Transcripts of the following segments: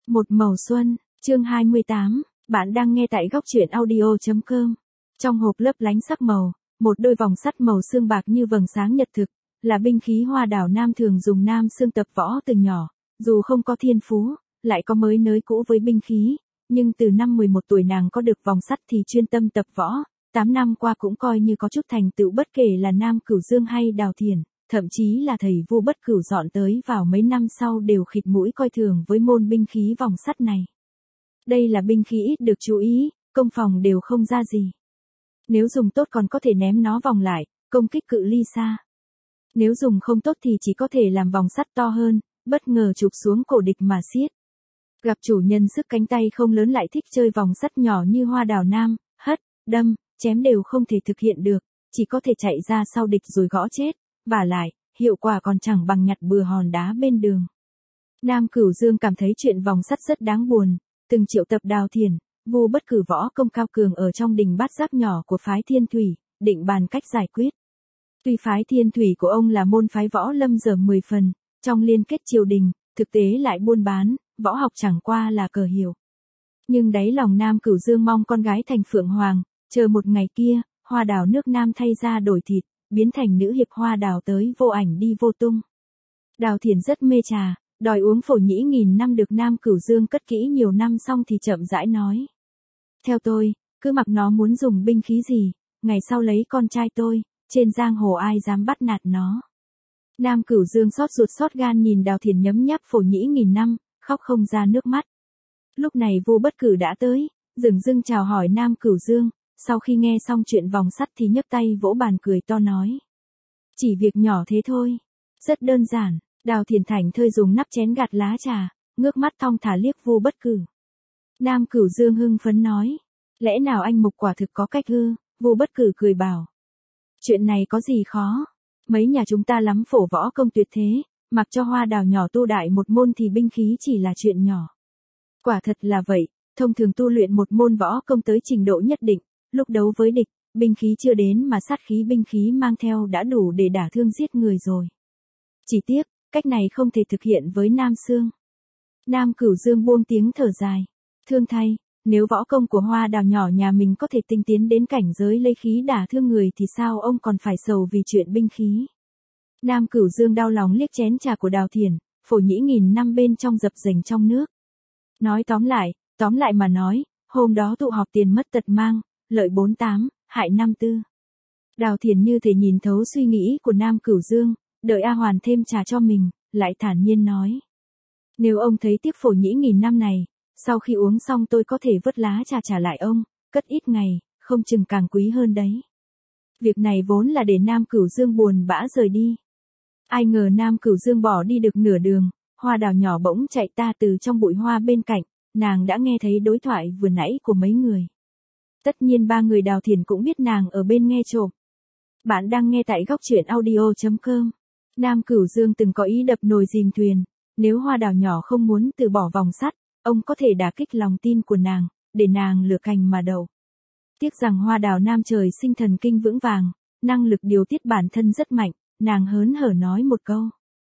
Một màu xuân, chương 28, bạn đang nghe tại góc truyện audio.com. Trong hộp lấp lánh sắc màu, một đôi vòng sắt màu xương bạc như vầng sáng nhật thực, là binh khí Hoa Đào Nam thường dùng Nam Xương tập võ từ nhỏ, dù không có thiên phú, lại có mới nới cũ với binh khí, nhưng từ năm 11 tuổi nàng có được vòng sắt thì chuyên tâm tập võ, 8 năm qua cũng coi như có chút thành tựu bất kể là Nam Cửu Dương hay Đào Thiền. Thậm chí là thầy vua Bất Cửu dọn tới vào mấy năm sau đều khịt mũi coi thường với môn binh khí vòng sắt này. Đây là binh khí ít được chú ý, công phòng đều không ra gì. Nếu dùng tốt còn có thể ném nó vòng lại, công kích cự ly xa. Nếu dùng không tốt thì chỉ có thể làm vòng sắt to hơn, bất ngờ chụp xuống cổ địch mà xiết. Gặp chủ nhân sức cánh tay không lớn lại thích chơi vòng sắt nhỏ như Hoa Đào Nam, hất, đâm, chém đều không thể thực hiện được, chỉ có thể chạy ra sau địch rồi gõ chết. Vả lại, hiệu quả còn chẳng bằng nhặt bừa hòn đá bên đường. Nam Cửu Dương cảm thấy chuyện vòng sắt rất đáng buồn, từng triệu tập Đào Thiền, vua Bất Cửu võ công cao cường ở trong đình Bát Giác nhỏ của phái Thiên Thủy, định bàn cách giải quyết. Tuy phái Thiên Thủy của ông là môn phái võ lâm dở 10 phần, trong liên kết triều đình, thực tế lại buôn bán, võ học chẳng qua là cờ hiểu. Nhưng đáy lòng Nam Cửu Dương mong con gái thành Phượng Hoàng, chờ một ngày kia, Hoa Đào nước Nam thay ra đổi thịt, biến thành nữ hiệp Hoa Đào tới vô ảnh đi vô tung. Đào Thiền rất mê trà, đòi uống phổ nhĩ nghìn năm được Nam Cửu Dương cất kỹ nhiều năm xong thì chậm rãi nói. Theo tôi, cứ mặc nó muốn dùng binh khí gì, ngày sau lấy con trai tôi, trên giang hồ ai dám bắt nạt nó. Nam Cửu Dương xót ruột xót gan nhìn Đào Thiền nhấm nháp phổ nhĩ nghìn năm, khóc không ra nước mắt. Lúc này vua Bất Cửu đã tới, dửng dưng chào hỏi Nam Cửu Dương. Sau khi nghe xong chuyện vòng sắt thì nhấc tay vỗ bàn cười to nói. Chỉ việc nhỏ thế thôi. Rất đơn giản, Đào Thiền thảnh thơi dùng nắp chén gạt lá trà, ngước mắt thong thả liếc vua Bất Cửu. Nam Cửu Dương hưng phấn nói. Lẽ nào anh mục quả thực có cách ư? Vua Bất Cửu cười bảo. Chuyện này có gì khó. Mấy nhà chúng ta lắm phổ võ công tuyệt thế, mặc cho Hoa Đào nhỏ tu đại một môn thì binh khí chỉ là chuyện nhỏ. Quả thật là vậy, thông thường tu luyện một môn võ công tới trình độ nhất định. Lúc đấu với địch, binh khí chưa đến mà sát khí binh khí mang theo đã đủ để đả thương giết người rồi. Chỉ tiếc, cách này không thể thực hiện với Nam Xương. Nam Cửu Dương buông tiếng thở dài. Thương thay, nếu võ công của Hoa Đào nhỏ nhà mình có thể tinh tiến đến cảnh giới lấy khí đả thương người thì sao ông còn phải sầu vì chuyện binh khí. Nam Cửu Dương đau lòng liếc chén trà của Đào Thiền, phổ nhĩ nghìn năm bên trong dập dềnh trong nước. Nói tóm lại mà nói, hôm đó tụ họp tiền mất tật mang. Lợi 48, hại 54. Đào Thiền như thể nhìn thấu suy nghĩ của Nam Cửu Dương, đợi A Hoàn thêm trà cho mình, lại thản nhiên nói. Nếu ông thấy tiếc phổ nhĩ nghìn năm này, sau khi uống xong tôi có thể vớt lá trà trả lại ông, cất ít ngày, không chừng càng quý hơn đấy. Việc này vốn là để Nam Cửu Dương buồn bã rời đi. Ai ngờ Nam Cửu Dương bỏ đi được nửa đường, Hoa Đào nhỏ bỗng chạy ta từ trong bụi hoa bên cạnh, nàng đã nghe thấy đối thoại vừa nãy của mấy người. Tất nhiên ba người Đào Thiền cũng biết nàng ở bên nghe trộm. Bạn đang nghe tại góc truyện audio.com. Nam Cửu Dương từng có ý đập nồi dìm thuyền, nếu Hoa Đào nhỏ không muốn từ bỏ vòng sắt, ông có thể đả kích lòng tin của nàng, để nàng lựa cành mà đậu. Tiếc rằng Hoa Đào Nam trời sinh thần kinh vững vàng, năng lực điều tiết bản thân rất mạnh, nàng hớn hở nói một câu.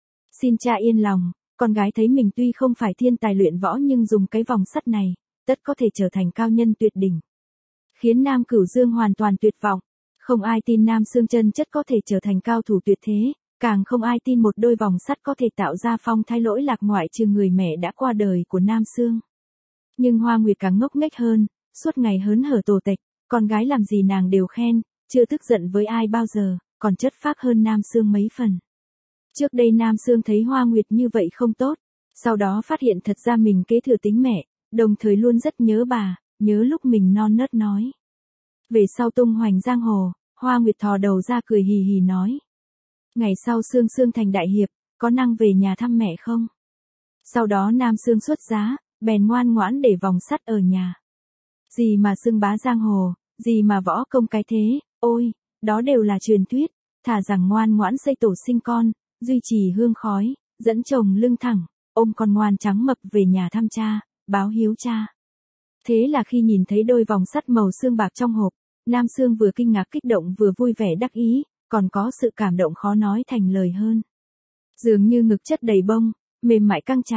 Xin cha yên lòng, con gái thấy mình tuy không phải thiên tài luyện võ nhưng dùng cái vòng sắt này, tất có thể trở thành cao nhân tuyệt đỉnh. Khiến Nam Cửu Dương hoàn toàn tuyệt vọng. Không ai tin Nam Xương chân chất có thể trở thành cao thủ tuyệt thế, càng không ai tin một đôi vòng sắt có thể tạo ra phong thái lỗi lạc ngoại trừ người mẹ đã qua đời của Nam Xương. Nhưng Hoa Nguyệt càng ngốc nghếch hơn, suốt ngày hớn hở tồ tệch, con gái làm gì nàng đều khen, chưa tức giận với ai bao giờ, còn chất phác hơn Nam Xương mấy phần. Trước đây Nam Xương thấy Hoa Nguyệt như vậy không tốt, sau đó phát hiện thật ra mình kế thừa tính mẹ, đồng thời luôn rất nhớ bà. Nhớ lúc mình non nớt nói. Về sau tung hoành giang hồ, Hoa Nguyệt thò đầu ra cười hì hì nói. Ngày sau Xương Xương thành đại hiệp, có năng về nhà thăm mẹ không? Sau đó Nam Xương xuất giá, bèn ngoan ngoãn để vòng sắt ở nhà. Gì mà xưng bá giang hồ, gì mà võ công cái thế, ôi, đó đều là truyền thuyết, thà rằng ngoan ngoãn xây tổ sinh con, duy trì hương khói, dẫn chồng lưng thẳng, ôm con ngoan trắng mập về nhà thăm cha, báo hiếu cha. Thế là khi nhìn thấy đôi vòng sắt màu xương bạc trong hộp, Nam Xương vừa kinh ngạc kích động vừa vui vẻ đắc ý, còn có sự cảm động khó nói thành lời hơn. Dường như ngực chất đầy bông, mềm mại căng tràn,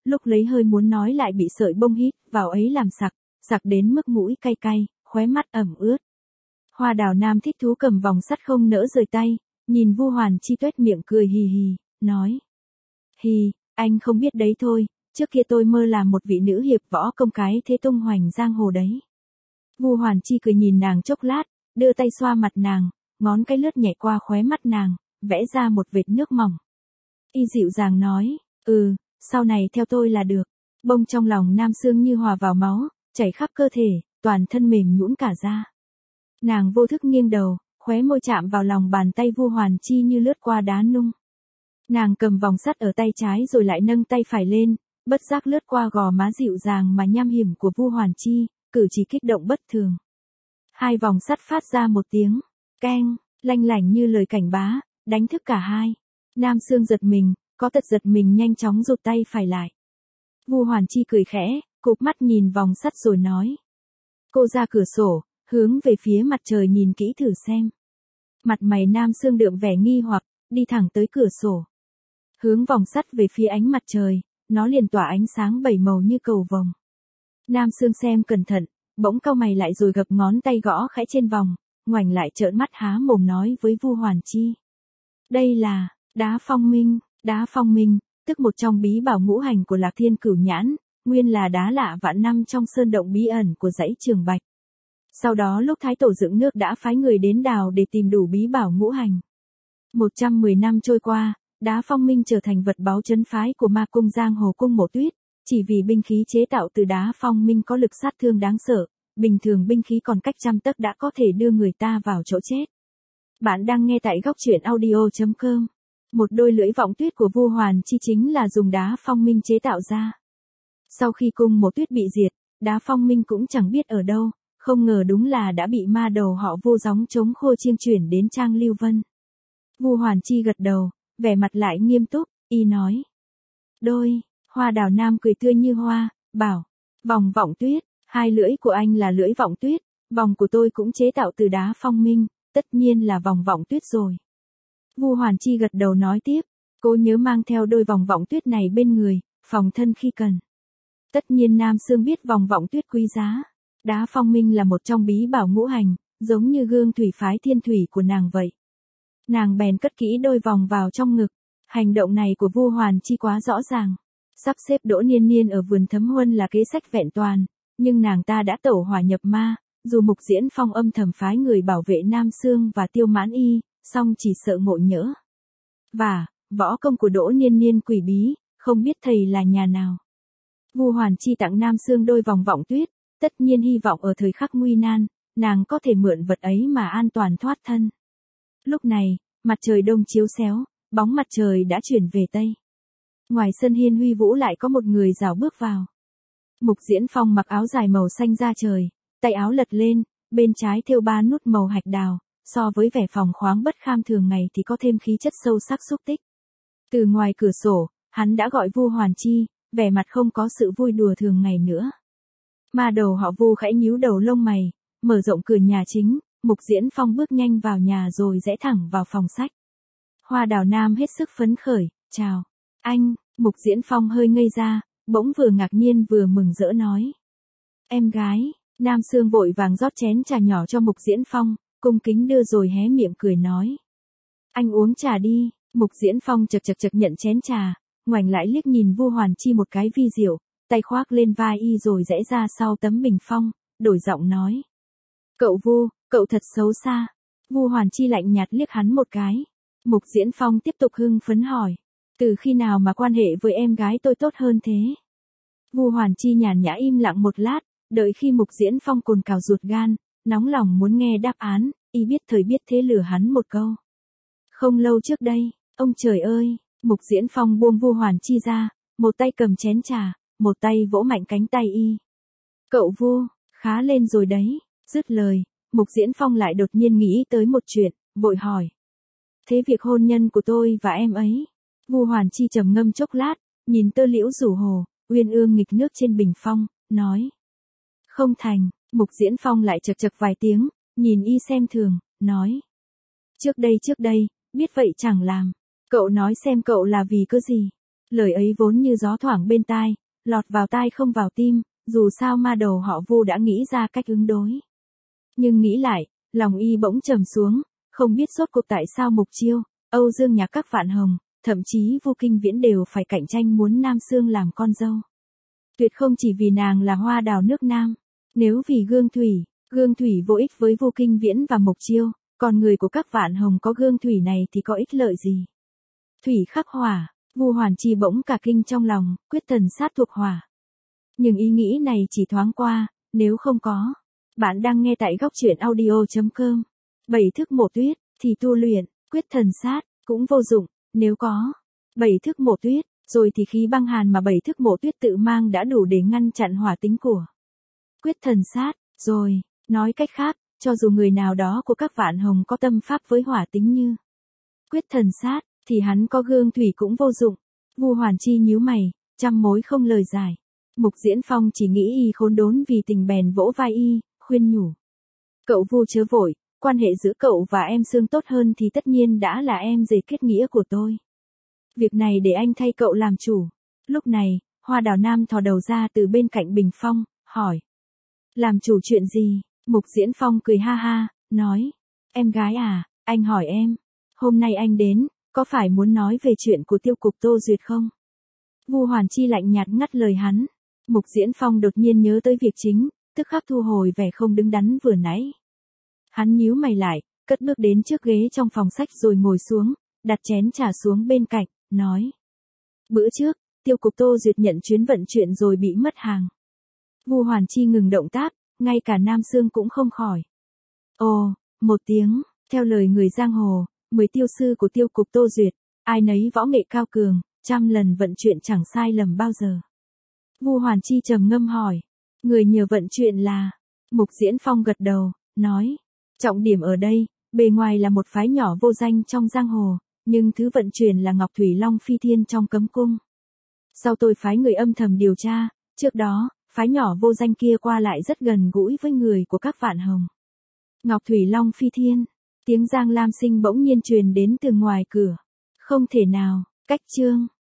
lúc lấy hơi muốn nói lại bị sợi bông hít vào ấy làm sặc đến mức mũi cay cay, khóe mắt ẩm ướt. Hoa Đào Nam thích thú cầm vòng sắt không nỡ rời tay, nhìn Vu Hoàn Chi tuét miệng cười hì hì, nói. Hì, anh không biết đấy thôi, trước kia tôi mơ làm một vị nữ hiệp võ công cái thế tung hoành giang hồ đấy. Vu Hoàn Chi cười nhìn nàng chốc lát, đưa tay xoa mặt nàng, ngón cái lướt nhẹ qua khóe mắt nàng, vẽ ra một vệt nước mỏng. Y dịu dàng nói, sau này theo tôi là được. Bông trong lòng Nam Sương như hòa vào máu, chảy khắp cơ thể, toàn thân mềm nhũn cả ra. Nàng vô thức nghiêng đầu, khóe môi chạm vào lòng bàn tay Vu Hoàn Chi như lướt qua đá nung. Nàng cầm vòng sắt ở tay trái rồi lại nâng tay phải lên, bất giác lướt qua gò má dịu dàng mà nham hiểm của Vu Hoàn Chi, cử chỉ kích động bất thường. Hai vòng sắt phát ra một tiếng keng, lanh lảnh như lời cảnh bá, đánh thức cả hai. Nam Sương giật mình, có tật giật mình nhanh chóng rụt tay phải lại. Vu Hoàn Chi cười khẽ, cụp mắt nhìn vòng sắt rồi nói. Cô ra cửa sổ, hướng về phía mặt trời nhìn kỹ thử xem. Mặt mày Nam Sương đượm vẻ nghi hoặc, đi thẳng tới cửa sổ. Hướng vòng sắt về phía ánh mặt trời, nó liền tỏa ánh sáng bảy màu như cầu vồng. Nam Sương xem cẩn thận, bỗng cau mày lại rồi gập ngón tay gõ khẽ trên vòng, ngoảnh lại trợn mắt há mồm nói với Vu Hoàn Chi. Đây là đá phong minh, tức một trong bí bảo ngũ hành của Lạc Thiên Cửu Nhãn, nguyên là đá lạ vạn năm trong sơn động bí ẩn của dãy Trường Bạch. Sau đó lúc Thái Tổ dựng nước đã phái người đến đào để tìm đủ bí bảo ngũ hành. 110 năm trôi qua, đá phong minh trở thành vật báu trấn phái của ma cung giang hồ cung Mộ Tuyết, chỉ vì binh khí chế tạo từ đá phong minh có lực sát thương đáng sợ, bình thường binh khí còn cách trăm tấc đã có thể đưa người ta vào chỗ chết. Bạn đang nghe tại góc truyện audio.com. Một đôi lưỡi vọng tuyết của Vu Hoàn Chi chính là dùng đá phong minh chế tạo ra. Sau khi cung Mộ Tuyết bị diệt, đá phong minh cũng chẳng biết ở đâu, không ngờ đúng là đã bị ma đầu họ Vu gióng trống khô chiêng chuyển đến Trang Lưu Vân. Vu Hoàn Chi gật đầu, vẻ mặt lại nghiêm túc, y nói. Hoa Đào Nam cười tươi như hoa, bảo, vòng vọng tuyết, hai lưỡi của anh là lưỡi vọng tuyết, vòng của tôi cũng chế tạo từ đá phong minh, tất nhiên là vòng vọng tuyết rồi. Vu Hoàn Chi gật đầu nói tiếp, cô nhớ mang theo đôi vòng vọng tuyết này bên người, phòng thân khi cần. Tất nhiên Nam Sương biết vòng vọng tuyết quý giá. Đá phong minh là một trong bí bảo ngũ hành, giống như gương thủy phái thiên thủy của nàng vậy. Nàng bèn cất kỹ đôi vòng vào trong ngực. Hành động này của Vu Hoàn Chi quá rõ ràng. Sắp xếp Đỗ Niên Niên ở vườn Thấm Huân là kế sách vẹn toàn, nhưng nàng ta đã tẩu hỏa nhập ma, dù Mục Diễn Phong âm thầm phái người bảo vệ Nam Sương và Tiêu Mãn Y, song chỉ sợ ngộ nhỡ. Và, võ công của Đỗ Niên Niên quỷ bí, không biết thầy là nhà nào. Vu Hoàn Chi tặng Nam Sương đôi vòng vọng tuyết, tất nhiên hy vọng ở thời khắc nguy nan, nàng có thể mượn vật ấy mà an toàn thoát thân. Lúc này, mặt trời đông chiếu xéo, bóng mặt trời đã chuyển về tây. Ngoài sân hiên huy vũ lại có một người rảo bước vào. Mục Diễn Phong mặc áo dài màu xanh da trời, tay áo lật lên, bên trái thêu 3 nút màu hạch đào, so với vẻ phóng khoáng bất kham thường ngày thì có thêm khí chất sâu sắc xúc tích. Từ ngoài cửa sổ, hắn đã gọi Vu Hoàn Chi, vẻ mặt không có sự vui đùa thường ngày nữa. Ma đầu họ Vu khẽ nhíu đầu lông mày, mở rộng cửa nhà chính, Mục Diễn Phong bước nhanh vào nhà rồi rẽ thẳng vào phòng sách. Hoa Đào Nam hết sức phấn khởi, chào, anh, Mục Diễn Phong hơi ngây ra, bỗng vừa ngạc nhiên vừa mừng rỡ nói. Em gái, Nam Sương vội vàng rót chén trà nhỏ cho Mục Diễn Phong, cung kính đưa rồi hé miệng cười nói. Anh uống trà đi, Mục Diễn Phong chật nhận chén trà, ngoảnh lại liếc nhìn Vu Hoàn Chi một cái vi diệu, tay khoác lên vai y rồi rẽ ra sau tấm bình phong, đổi giọng nói. Cậu Vu, cậu thật xấu xa. Vu Hoàn Chi lạnh nhạt liếc hắn một cái. Mục Diễn Phong tiếp tục hưng phấn hỏi. Từ khi nào mà quan hệ với em gái tôi tốt hơn thế? Vu Hoàn Chi nhàn nhã im lặng một lát, đợi khi Mục Diễn Phong cồn cào ruột gan, nóng lòng muốn nghe đáp án, y biết thời biết thế lừa hắn một câu. Không lâu trước đây, ông trời ơi, Mục Diễn Phong buông Vu Hoàn Chi ra, một tay cầm chén trà, một tay vỗ mạnh cánh tay y. Cậu Vu, khá lên rồi đấy. Dứt lời, Mục Diễn Phong lại đột nhiên nghĩ tới một chuyện, vội hỏi. Thế việc hôn nhân của tôi và em ấy? Vu Hoàn Chi trầm ngâm chốc lát, nhìn tơ liễu rủ hồ, uyên ương nghịch nước trên bình phong, nói. Không thành, Mục Diễn Phong lại chật vài tiếng, nhìn y xem thường, nói. Trước đây, biết vậy chẳng làm. Cậu nói xem cậu là vì cái gì? Lời ấy vốn như gió thoảng bên tai, lọt vào tai không vào tim, dù sao ma đầu họ Vu đã nghĩ ra cách ứng đối. Nhưng nghĩ lại, lòng y bỗng trầm xuống, không biết rốt cuộc tại sao Mục Chiêu, Âu Dương Nhạc các Vạn Hồng, thậm chí Vu Kinh Viễn đều phải cạnh tranh muốn Nam Xương làm con dâu. Tuyệt không chỉ vì nàng là hoa đào nước Nam, nếu vì Gương Thủy vô ích với Vu Kinh Viễn và Mục Chiêu, còn người của các Vạn Hồng có Gương Thủy này thì có ích lợi gì? Thủy khắc hỏa, Vu Hoàn Chi bỗng cả kinh trong lòng, quyết thần sát thuộc hỏa. Nhưng ý nghĩ này chỉ thoáng qua, nếu không có. Bạn đang nghe tại góc truyện audio.com. 7 thức mộ tuyết, thì tu luyện, quyết thần sát, cũng vô dụng, nếu có. 7 thức mộ tuyết, rồi thì khí băng hàn mà 7 thức mộ tuyết tự mang đã đủ để ngăn chặn hỏa tính của quyết thần sát, rồi, nói cách khác, cho dù người nào đó của các Vạn Hồng có tâm pháp với hỏa tính như quyết thần sát, thì hắn có Gương Thủy cũng vô dụng. Vu Hoàn Chi nhíu mày, trăm mối không lời giải. Mục Diễn Phong chỉ nghĩ y khốn đốn vì tình bèn vỗ vai y, khuyên nhủ. Cậu Vu chớ vội, quan hệ giữa cậu và em Sương tốt hơn thì tất nhiên đã là em rể kết nghĩa của tôi. Việc này để anh thay cậu làm chủ. Lúc này, Hoa Đào Nam thò đầu ra từ bên cạnh bình phong, hỏi. Làm chủ chuyện gì? Mục Diễn Phong cười ha ha, nói. Em gái à, anh hỏi em. Hôm nay anh đến, có phải muốn nói về chuyện của tiêu cục Tô Duyệt không? Vu Hoàn Chi lạnh nhạt ngắt lời hắn. Mục Diễn Phong đột nhiên nhớ tới việc chính, tức khắc thu hồi vẻ không đứng đắn vừa nãy. Hắn nhíu mày lại, cất bước đến trước ghế trong phòng sách rồi ngồi xuống, đặt chén trà xuống bên cạnh, nói. Bữa trước, tiêu cục Tô Duyệt nhận chuyến vận chuyển rồi bị mất hàng. Vu Hoàn Chi ngừng động tác, ngay cả Nam Xương cũng không khỏi. Ồ, một tiếng, theo lời người giang hồ, 10 tiêu sư của tiêu cục Tô Duyệt, ai nấy võ nghệ cao cường, 100 lần vận chuyển chẳng sai lầm bao giờ. Vu Hoàn Chi trầm ngâm hỏi, người nhờ vận chuyển là? Mục Diễn Phong gật đầu, nói, trọng điểm ở đây, bề ngoài là một phái nhỏ vô danh trong giang hồ, nhưng thứ vận chuyển là Ngọc Thủy Long Phi Thiên trong cấm cung. Sau tôi phái người âm thầm điều tra, trước đó, phái nhỏ vô danh kia qua lại rất gần gũi với người của các Vạn Hồng. Ngọc Thủy Long Phi Thiên, tiếng Giang Lam Sinh bỗng nhiên truyền đến từ ngoài cửa. Không thể nào, cách chương.